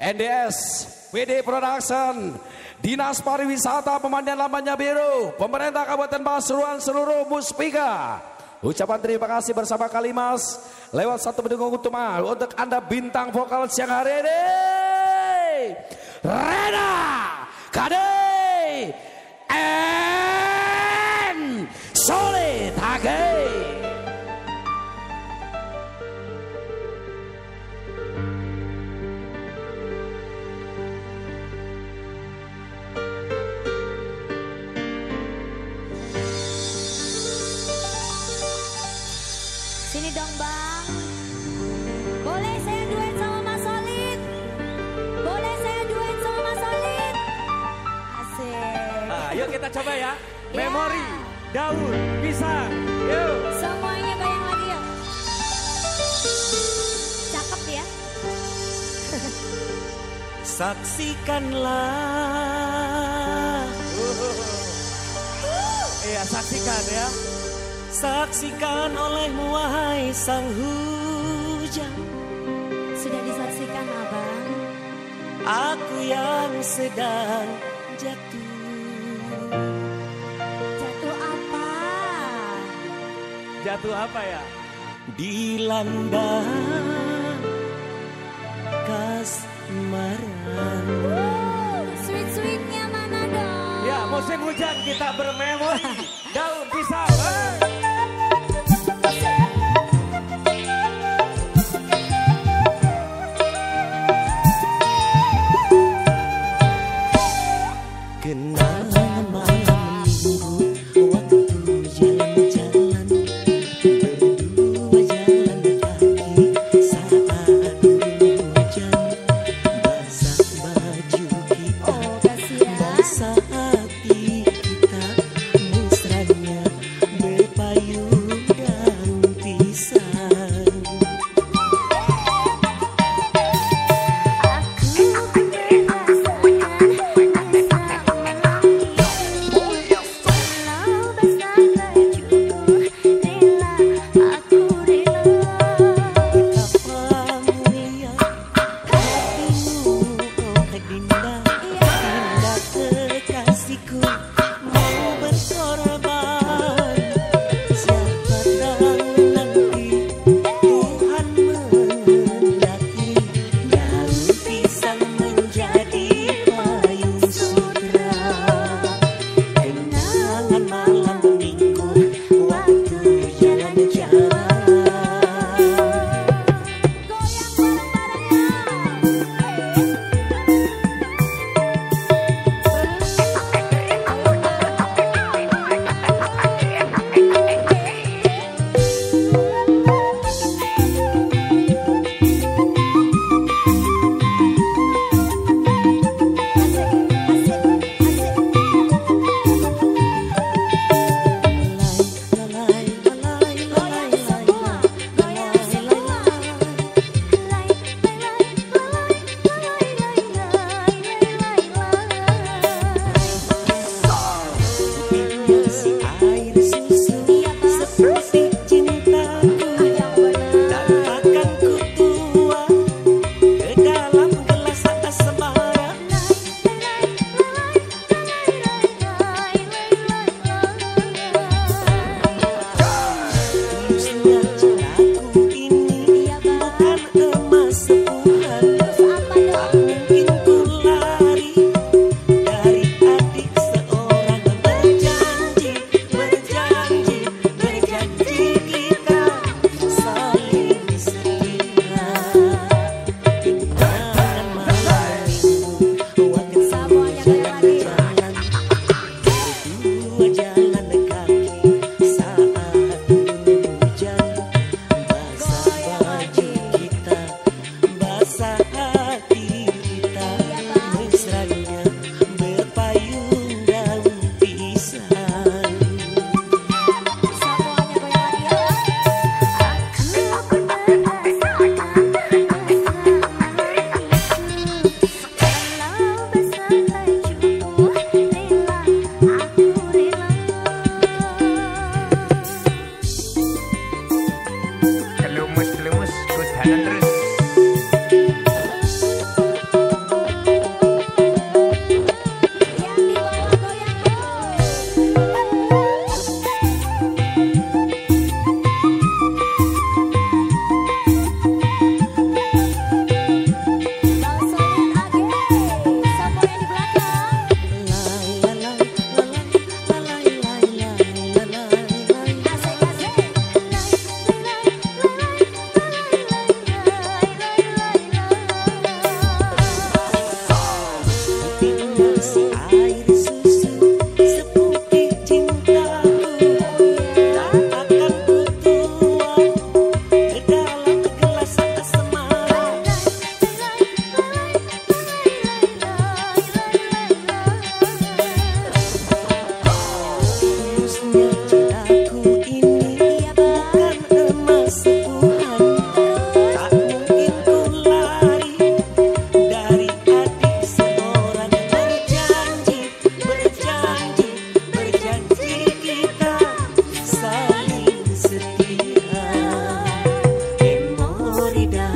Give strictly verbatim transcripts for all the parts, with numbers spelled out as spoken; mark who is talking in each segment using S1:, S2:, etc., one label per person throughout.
S1: N D S, W D Production, Dinas Pariwisata Pemandian Lamanya Biru, Pemerintah Kabupaten Pasuruan, seluruh Muspika. Ucapan terima kasih bersama Kalimas lewat satu pendukung utama untuk Anda bintang vokal siang hari ini. Rena Kade and Solid Hage.
S2: Sini dong bang. Boleh saya duet sama Mas Solid? Boleh saya duet sama Mas Solid? Asik.
S3: Nah, yuk kita coba ya.
S2: Ya.
S3: Memori, daun, pisang. Yuk.
S2: Semuanya bayang lagi yuk. Cakep ya.
S4: Saksikanlah.
S3: Iya, saksikan ya.
S4: Saksikan olehmu wahai sang hujan.
S2: Sudah disaksikan abang.
S4: Aku yang sedang jatuh.
S2: Jatuh apa?
S3: Jatuh apa ya?
S4: Dilanda kasmaran.
S2: Uh, sweet-sweetnya mana dong?
S3: Ya, musim hujan kita bermemori. Daun, pisang. Hey.
S4: Kenangan malam minggu, waktu jalan-jalan, berdua jalan kaki saat hujan, basah baju kita,
S2: Oh, kasihan.
S4: basah hati kita, mesra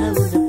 S4: daun